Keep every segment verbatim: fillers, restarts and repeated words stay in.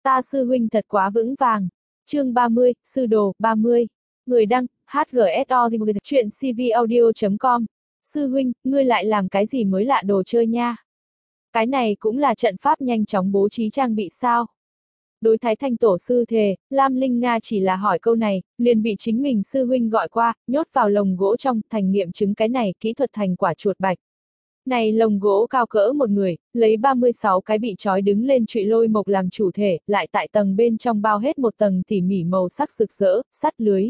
Ta sư huynh thật quá vững vàng. Chương ba mươi, sư đồ, ba mươi. Người đăng, hát giê ét o chuyện c v audio chấm com. Sư huynh, ngươi lại làm cái gì mới lạ đồ chơi nha? Cái này cũng là trận pháp nhanh chóng bố trí trang bị sao? Đối Thái Thanh tổ sư thề, Lam Linh Nga chỉ là hỏi câu này, liền bị chính mình sư huynh gọi qua, nhốt vào lồng gỗ trong, thành nghiệm chứng cái này, kỹ thuật thành quả chuột bạch. Này lồng gỗ cao cỡ một người, lấy ba mươi sáu cái bị trói đứng lên trụy lôi mộc làm chủ thể, lại tại tầng bên trong bao hết một tầng tỉ mỉ màu sắc rực rỡ, sắt lưới.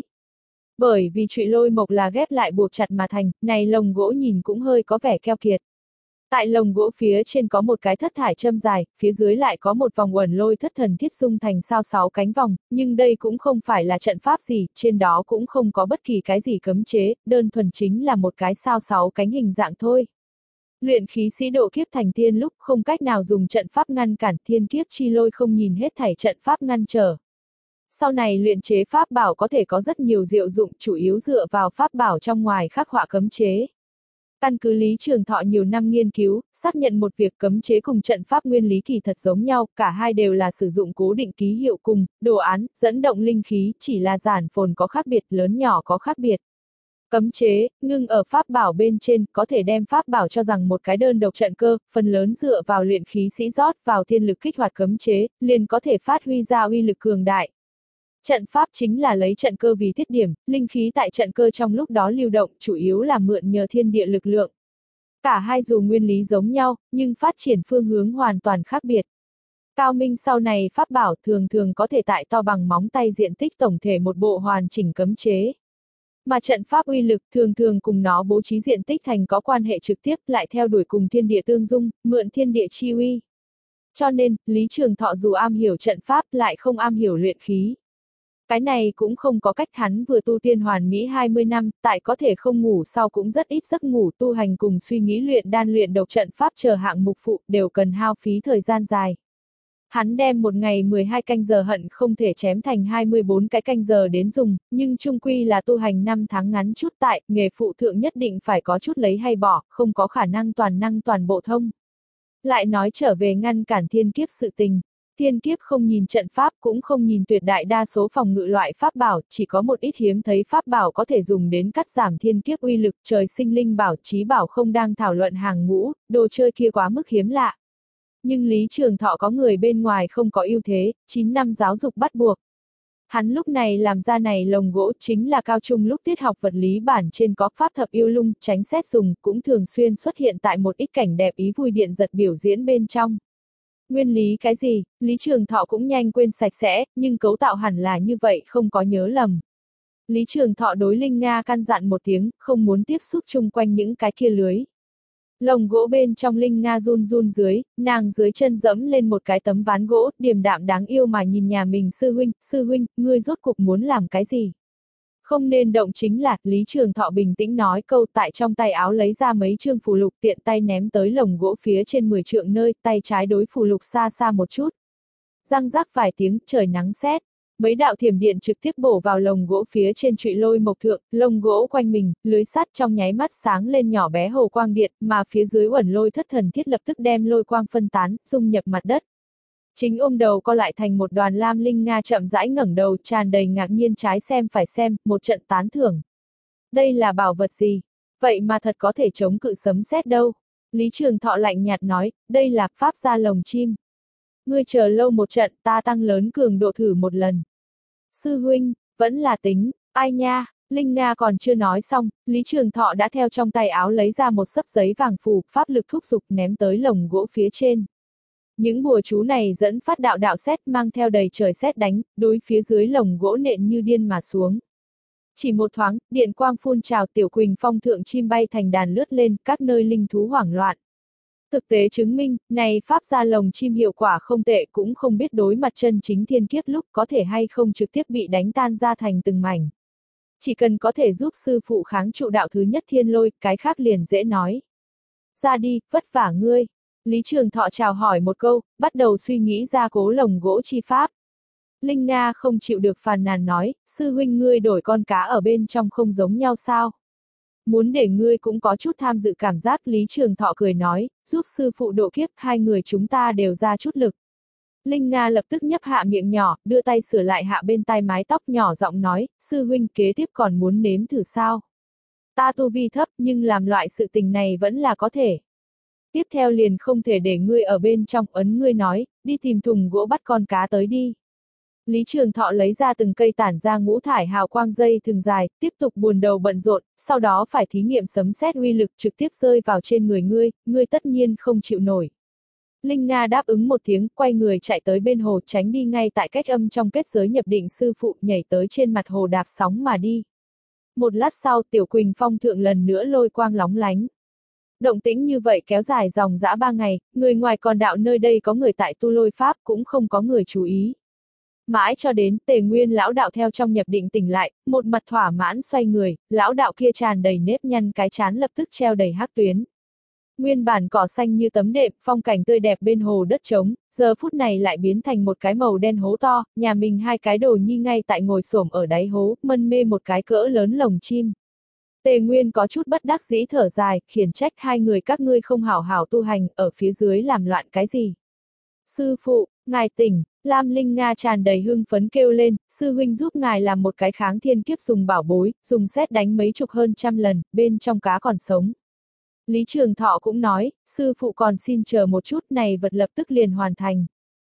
Bởi vì trụy lôi mộc là ghép lại buộc chặt mà thành, này lồng gỗ nhìn cũng hơi có vẻ keo kiệt. Tại lồng gỗ phía trên có một cái thất thải châm dài, phía dưới lại có một vòng uẩn lôi thất thần thiết dung thành sao sáu cánh vòng, nhưng đây cũng không phải là trận pháp gì, trên đó cũng không có bất kỳ cái gì cấm chế, đơn thuần chính là một cái sao sáu cánh hình dạng thôi. Luyện khí sĩ độ kiếp thành tiên lúc không cách nào dùng trận pháp ngăn cản, thiên kiếp chi lôi không nhìn hết thảy trận pháp ngăn trở. Sau này luyện chế pháp bảo có thể có rất nhiều diệu dụng, chủ yếu dựa vào pháp bảo trong ngoài khắc họa cấm chế. Căn cứ Lý Trường Thọ nhiều năm nghiên cứu, xác nhận một việc cấm chế cùng trận pháp nguyên lý kỳ thật giống nhau, cả hai đều là sử dụng cố định ký hiệu cùng, đồ án, dẫn động linh khí, chỉ là giản phồn có khác biệt, lớn nhỏ có khác biệt. Cấm chế, ngưng ở pháp bảo bên trên, có thể đem pháp bảo cho rằng một cái đơn độc trận cơ, phần lớn dựa vào luyện khí sĩ rót vào thiên lực kích hoạt cấm chế, liền có thể phát huy ra uy lực cường đại. Trận pháp chính là lấy trận cơ vì thiết điểm, linh khí tại trận cơ trong lúc đó lưu động, chủ yếu là mượn nhờ thiên địa lực lượng. Cả hai dù nguyên lý giống nhau, nhưng phát triển phương hướng hoàn toàn khác biệt. Cao minh sau này pháp bảo thường thường có thể tại to bằng móng tay diện tích tổng thể một bộ hoàn chỉnh cấm chế. Mà trận pháp uy lực thường thường cùng nó bố trí diện tích thành có quan hệ trực tiếp, lại theo đuổi cùng thiên địa tương dung, mượn thiên địa chi uy. Cho nên, Lý Trường Thọ dù am hiểu trận pháp lại không am hiểu luyện khí. Cái này cũng không có cách, hắn vừa tu tiên hoàn mỹ hai mươi năm, tại có thể không ngủ sau cũng rất ít giấc ngủ, tu hành cùng suy nghĩ luyện đan luyện độc trận pháp chờ hạng mục phụ đều cần hao phí thời gian dài. Hắn đem một ngày mười hai canh giờ hận không thể chém thành hai mươi bốn cái canh giờ đến dùng, nhưng chung quy là tu hành năm tháng ngắn chút, tại nghề phụ thượng nhất định phải có chút lấy hay bỏ, không có khả năng toàn năng toàn bộ thông. Lại nói trở về ngăn cản thiên kiếp sự tình. Thiên kiếp không nhìn trận pháp cũng không nhìn tuyệt đại đa số phòng ngự loại pháp bảo, chỉ có một ít hiếm thấy pháp bảo có thể dùng đến cắt giảm thiên kiếp uy lực, trời sinh linh bảo chí bảo không đang thảo luận hàng ngũ, đồ chơi kia quá mức hiếm lạ. Nhưng Lý Trường Thọ có người bên ngoài không có ưu thế, chín năm giáo dục bắt buộc. Hắn lúc này làm ra này lồng gỗ chính là cao trung lúc tiết học vật lý bản trên có pháp thập yêu lung, tránh xét dùng, cũng thường xuyên xuất hiện tại một ít cảnh đẹp ý vui điện giật biểu diễn bên trong. Nguyên lý cái gì, Lý Trường Thọ cũng nhanh quên sạch sẽ, nhưng cấu tạo hẳn là như vậy không có nhớ lầm. Lý Trường Thọ đối Linh Nga căn dặn một tiếng, không muốn tiếp xúc chung quanh những cái kia lưới. Lồng gỗ bên trong Linh Nga run run dưới, nàng dưới chân dẫm lên một cái tấm ván gỗ, điềm đạm đáng yêu mà nhìn nhà mình sư huynh, sư huynh, ngươi rốt cuộc muốn làm cái gì? Không nên động chính là, Lý Trường Thọ bình tĩnh nói câu, tại trong tay áo lấy ra mấy chương phù lục tiện tay ném tới lồng gỗ phía trên mười trượng nơi, tay trái đối phù lục xa xa một chút. Răng rắc vài tiếng, trời nắng sét. Mấy đạo thiểm điện trực tiếp bổ vào lồng gỗ phía trên trụy lôi mộc thượng, lồng gỗ quanh mình, lưới sắt trong nháy mắt sáng lên nhỏ bé hồ quang điện, mà phía dưới uẩn lôi thất thần thiết lập tức đem lôi quang phân tán, dung nhập mặt đất. Chính ôm đầu co lại thành một đoàn Lam Linh Nga chậm rãi ngẩng đầu, tràn đầy ngạc nhiên trái xem phải xem, một trận tán thưởng. Đây là bảo vật gì? Vậy mà thật có thể chống cự sấm sét đâu. Lý Trường Thọ lạnh nhạt nói, đây là pháp gia lồng chim. Ngươi chờ lâu một trận, ta tăng lớn cường độ thử một lần. Sư huynh, vẫn là tính, ai nha, Linh Nga còn chưa nói xong, Lý Trường Thọ đã theo trong tay áo lấy ra một xấp giấy vàng phù, pháp lực thúc giục ném tới lồng gỗ phía trên. Những bùa chú này dẫn phát đạo đạo sét mang theo đầy trời sét đánh, đối phía dưới lồng gỗ nện như điên mà xuống. Chỉ một thoáng, điện quang phun trào, Tiểu Quỳnh Phong thượng chim bay thành đàn lướt lên, các nơi linh thú hoảng loạn. Thực tế chứng minh, này pháp gia lồng chim hiệu quả không tệ, cũng không biết đối mặt chân chính thiên kiếp lúc có thể hay không trực tiếp bị đánh tan ra thành từng mảnh. Chỉ cần có thể giúp sư phụ kháng trụ đạo thứ nhất thiên lôi, cái khác liền dễ nói. Ra đi, vất vả ngươi. Lý Trường Thọ chào hỏi một câu, bắt đầu suy nghĩ ra cố lồng gỗ chi pháp. Linh Nga không chịu được phàn nàn nói, sư huynh ngươi đổi con cá ở bên trong không giống nhau sao? Muốn để ngươi cũng có chút tham dự cảm giác. Lý Trường Thọ cười nói, giúp sư phụ độ kiếp, hai người chúng ta đều ra chút lực. Linh Nga lập tức nhấp hạ miệng nhỏ, đưa tay sửa lại hạ bên tai mái tóc, nhỏ giọng nói, sư huynh kế tiếp còn muốn nếm thử sao? Ta tu vi thấp nhưng làm loại sự tình này vẫn là có thể. Tiếp theo liền không thể để ngươi ở bên trong, ấn ngươi nói, đi tìm thùng gỗ bắt con cá tới đi. Lý Trường Thọ lấy ra từng cây tản ra ngũ thải hào quang dây thừng dài, tiếp tục buồn đầu bận rộn, sau đó phải thí nghiệm sấm sét uy lực trực tiếp rơi vào trên người ngươi, ngươi tất nhiên không chịu nổi. Linh Nga đáp ứng một tiếng, quay người chạy tới bên hồ, tránh đi ngay tại cách âm trong kết giới nhập định sư phụ, nhảy tới trên mặt hồ đạp sóng mà đi. Một lát sau, Tiểu Quỳnh Phong thượng lần nữa lôi quang lóng lánh. Động tĩnh như vậy kéo dài dòng dã ba ngày, người ngoài còn đạo nơi đây có người tại tu lôi pháp cũng không có người chú ý. Mãi cho đến Tề Nguyên lão đạo theo trong nhập định tỉnh lại, một mặt thỏa mãn xoay người, lão đạo kia tràn đầy nếp nhăn, cái trán lập tức treo đầy hắc tuyến. Nguyên bản cỏ xanh như tấm đệm, phong cảnh tươi đẹp bên hồ đất trống, giờ phút này lại biến thành một cái màu đen hố to, nhà mình hai cái đồ nhi ngay tại ngồi xổm ở đáy hố, mân mê một cái cỡ lớn lồng chim. Tề Nguyên có chút bất đắc dĩ thở dài, khiển trách hai người các ngươi không hảo hảo tu hành, ở phía dưới làm loạn cái gì. Sư phụ, ngài tỉnh, Lam Linh Nga tràn đầy hưng phấn kêu lên, sư huynh giúp ngài làm một cái kháng thiên kiếp dùng bảo bối, dùng sét đánh mấy chục hơn trăm lần, bên trong cá còn sống. Lý Trường Thọ cũng nói, sư phụ còn xin chờ một chút, này vật lập tức liền hoàn thành.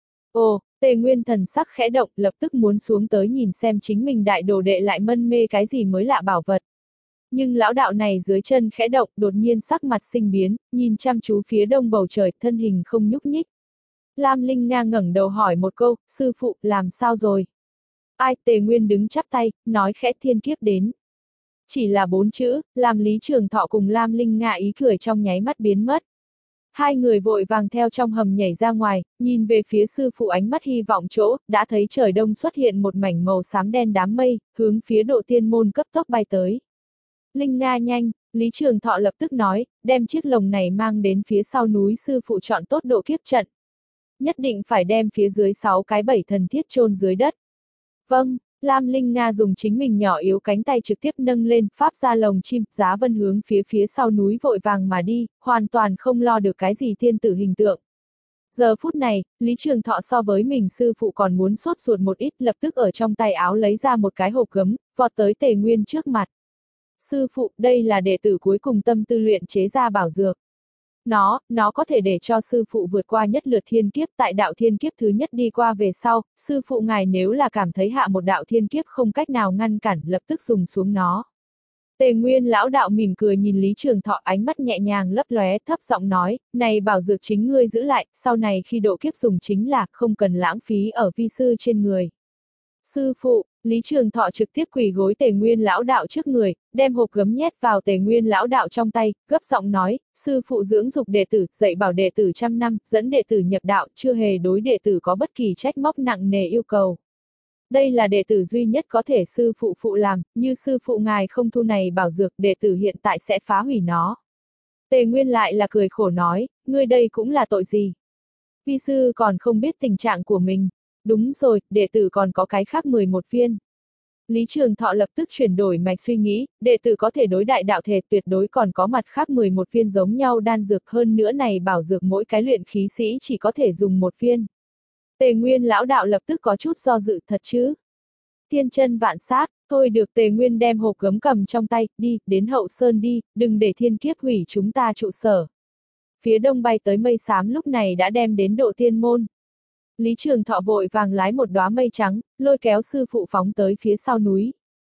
Ồ, Tề Nguyên thần sắc khẽ động, lập tức muốn xuống tới nhìn xem chính mình đại đồ đệ lại mân mê cái gì mới lạ bảo vật. Nhưng lão đạo này dưới chân khẽ động, đột nhiên sắc mặt sinh biến, nhìn chăm chú phía đông bầu trời, thân hình không nhúc nhích. Lam Linh Nga ngẩng đầu hỏi một câu, sư phụ, làm sao rồi? Ai? Tề Nguyên đứng chắp tay, nói khẽ, thiên kiếp đến. Chỉ là bốn chữ, làm Lý Trường Thọ cùng Lam Linh Nga ý cười trong nháy mắt biến mất. Hai người vội vàng theo trong hầm nhảy ra ngoài, nhìn về phía sư phụ ánh mắt hy vọng chỗ, đã thấy trời đông xuất hiện một mảnh màu xám đen đám mây, hướng phía Độ Tiên Môn cấp tốc bay tới. Linh Nga nhanh, Lý Trường Thọ lập tức nói, đem chiếc lồng này mang đến phía sau núi, sư phụ chọn tốt độ kiếp trận. Nhất định phải đem phía dưới sáu cái bảy thần thiết chôn dưới đất. Vâng, Lam Linh Nga dùng chính mình nhỏ yếu cánh tay trực tiếp nâng lên, pháp ra lồng chim, Giá Vân hướng phía phía sau núi vội vàng mà đi, hoàn toàn không lo được cái gì thiên tử hình tượng. Giờ phút này, Lý Trường Thọ so với mình sư phụ còn muốn sốt ruột một ít, lập tức ở trong tay áo lấy ra một cái hộp gấm, vọt tới Tề Nguyên trước mặt. Sư phụ, đây là đệ tử cuối cùng tâm tư luyện chế ra bảo dược. Nó, nó có thể để cho sư phụ vượt qua nhất lượt thiên kiếp, tại đạo thiên kiếp thứ nhất đi qua về sau, sư phụ ngài nếu là cảm thấy hạ một đạo thiên kiếp không cách nào ngăn cản, lập tức dùng xuống nó. Tề Nguyên lão đạo mỉm cười nhìn Lý Trường Thọ, ánh mắt nhẹ nhàng lấp lóe, thấp giọng nói, này bảo dược chính ngươi giữ lại, sau này khi độ kiếp dùng chính là, không cần lãng phí ở vi sư trên người. Sư phụ, Lý Trường Thọ trực tiếp quỳ gối Tề Nguyên lão đạo trước người, đem hộp gấm nhét vào Tề Nguyên lão đạo trong tay, gấp giọng nói, sư phụ dưỡng dục đệ tử, dạy bảo đệ tử trăm năm, dẫn đệ tử nhập đạo, chưa hề đối đệ tử có bất kỳ trách móc nặng nề yêu cầu. Đây là đệ tử duy nhất có thể sư phụ phụ làm, như sư phụ ngài không thu này bảo dược, đệ tử hiện tại sẽ phá hủy nó. Tề Nguyên lại là cười khổ nói, ngươi đây cũng là tội gì? Vi sư còn không biết tình trạng của mình. Đúng rồi, đệ tử còn có cái khác mười một viên. Lý Trường Thọ lập tức chuyển đổi mạch suy nghĩ, đệ tử có thể đối đại đạo thể, tuyệt đối còn có mặt khác mười một viên giống nhau đan dược, hơn nữa này bảo dược mỗi cái luyện khí sĩ chỉ có thể dùng một viên. Tề Nguyên lão đạo lập tức có chút do dự, thật chứ? Thiên chân vạn sát, thôi được. Tề Nguyên đem hộp gấm cầm trong tay, đi, đến hậu sơn đi, đừng để thiên kiếp hủy chúng ta trụ sở. Phía đông bay tới mây xám lúc này đã đem đến Độ Tiên Môn. Lý Trường Thọ vội vàng lái một đóa mây trắng, lôi kéo sư phụ phóng tới phía sau núi.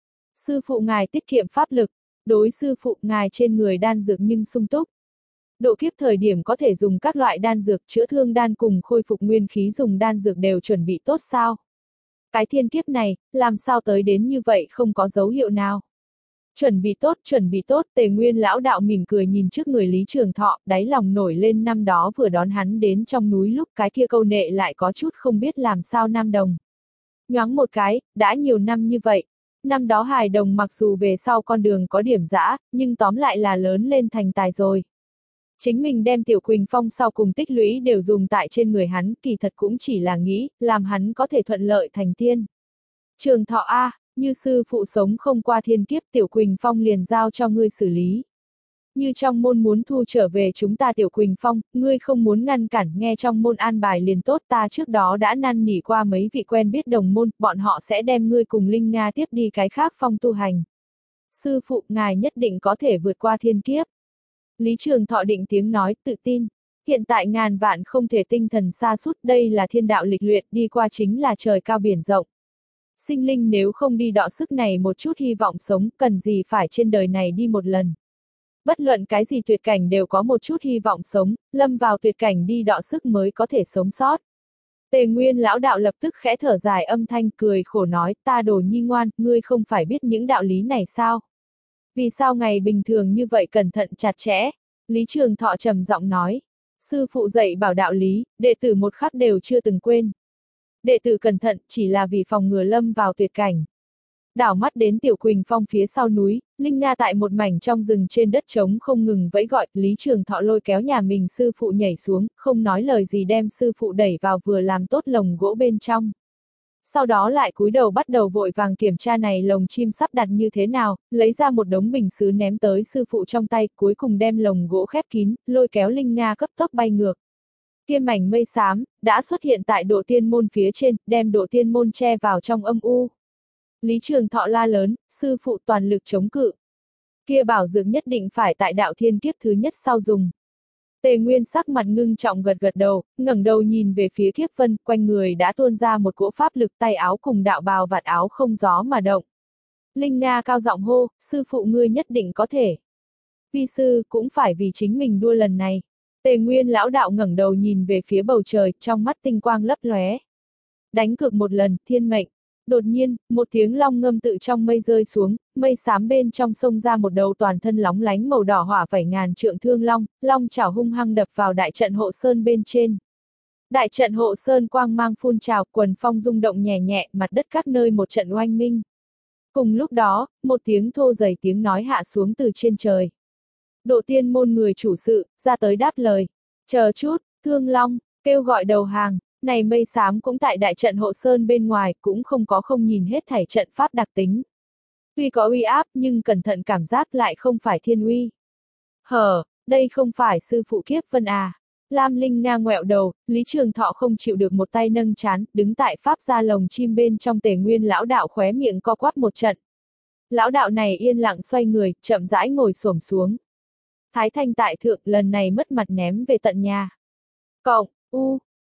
Sư phụ ngài tiết kiệm pháp lực, đối sư phụ ngài trên người đan dược nhưng sung túc. Độ kiếp thời điểm có thể dùng các loại đan dược, chữa thương đan cùng khôi phục nguyên khí dùng đan dược đều chuẩn bị tốt sao? Cái thiên kiếp này, làm sao tới đến như vậy không có dấu hiệu nào? Chuẩn bị tốt, chuẩn bị tốt. Tề Nguyên lão đạo mỉm cười nhìn trước người Lý Trường Thọ, đáy lòng nổi lên năm đó vừa đón hắn đến trong núi lúc cái kia câu nệ lại có chút không biết làm sao nam đồng. Nhoáng một cái, đã nhiều năm như vậy. Năm đó hài đồng mặc dù về sau con đường có điểm dã, nhưng tóm lại là lớn lên thành tài rồi. Chính mình đem Tiểu Quỳnh Phong sau cùng tích lũy đều dùng tại trên người hắn, kỳ thật cũng chỉ là nghĩ, làm hắn có thể thuận lợi thành tiên. Trường Thọ A, như sư phụ sống không qua thiên kiếp, Tiểu Quỳnh Phong liền giao cho ngươi xử lý. Như trong môn muốn thu trở về chúng ta Tiểu Quỳnh Phong, ngươi không muốn ngăn cản, nghe trong môn an bài liền tốt, ta trước đó đã năn nỉ qua mấy vị quen biết đồng môn, bọn họ sẽ đem ngươi cùng Linh Nga tiếp đi cái khác phong tu hành. Sư phụ, ngài nhất định có thể vượt qua thiên kiếp. Lý Trường Thọ định tiếng nói, tự tin. Hiện tại ngàn vạn không thể tinh thần sa sút, đây là thiên đạo lịch luyện, đi qua chính là trời cao biển rộng. Sinh linh nếu không đi đọ sức này một chút hy vọng sống, cần gì phải trên đời này đi một lần. Bất luận cái gì tuyệt cảnh đều có một chút hy vọng sống, lâm vào tuyệt cảnh đi đọ sức mới có thể sống sót. Tề Nguyên lão đạo lập tức khẽ thở dài âm thanh cười khổ nói, ta Đồ Nhi ngoan, ngươi không phải biết những đạo lý này sao? Vì sao ngày bình thường như vậy cẩn thận chặt chẽ? Lý Trường Thọ trầm giọng nói, sư phụ dạy bảo đạo lý, đệ tử một khắc đều chưa từng quên. Đệ tử cẩn thận chỉ là vì phòng ngừa lâm vào tuyệt cảnh. Đảo mắt đến Tiểu Quỳnh Phong phía sau núi, Linh Nga tại một mảnh trong rừng trên đất trống không ngừng vẫy gọi, Lý Trường Thọ lôi kéo nhà mình sư phụ nhảy xuống, không nói lời gì đem sư phụ đẩy vào vừa làm tốt lồng gỗ bên trong. Sau đó lại cúi đầu bắt đầu vội vàng kiểm tra này lồng chim sắp đặt như thế nào, lấy ra một đống bình sứ ném tới sư phụ trong tay, cuối cùng đem lồng gỗ khép kín, lôi kéo Linh Nga cấp tốc bay ngược. Kia mảnh mây xám, đã xuất hiện tại độ tiên môn phía trên, đem độ tiên môn che vào trong âm u. Lý Trường Thọ la lớn, sư phụ toàn lực chống cự. Kia bảo dược nhất định phải tại đạo thiên kiếp thứ nhất sau dùng. Tề Nguyên sắc mặt ngưng trọng gật gật đầu, ngẩng đầu nhìn về phía Kiếp Vân, quanh người đã tuôn ra một cỗ pháp lực, tay áo cùng đạo bào vạt áo không gió mà động. Linh Nga cao giọng hô, sư phụ ngươi nhất định có thể. Vi sư cũng phải vì chính mình đua lần này. Tề Nguyên lão đạo ngẩng đầu nhìn về phía bầu trời, trong mắt tinh quang lấp lóe. Đánh cược một lần, thiên mệnh. Đột nhiên, một tiếng long ngâm tự trong mây rơi xuống, mây xám bên trong sông ra một đầu toàn thân lóng lánh màu đỏ hỏa vảy ngàn trượng thương long, long chảo hung hăng đập vào đại trận hộ sơn bên trên. Đại trận hộ sơn quang mang phun trào, quần phong rung động nhẹ nhẹ, mặt đất các nơi một trận oanh minh. Cùng lúc đó, một tiếng thô dày tiếng nói hạ xuống từ trên trời. Độ tiên môn người chủ sự, ra tới đáp lời. Chờ chút, thương long, kêu gọi đầu hàng. Này mây xám cũng tại đại trận hộ sơn bên ngoài, cũng không có không nhìn hết thảy trận pháp đặc tính. Tuy có uy áp nhưng cẩn thận cảm giác lại không phải thiên uy. Hở, đây không phải sư phụ Kiếp Vân à. Lam Linh Nga ngoẹo đầu, Lý Trường Thọ không chịu được một tay nâng chán, đứng tại pháp gia lồng chim bên trong Tề Nguyên lão đạo khóe miệng co quắp một trận. Lão đạo này yên lặng xoay người, chậm rãi ngồi xổm xuống. Thái thanh tại thượng lần này mất mặt ném về tận nhà. Cộng, u,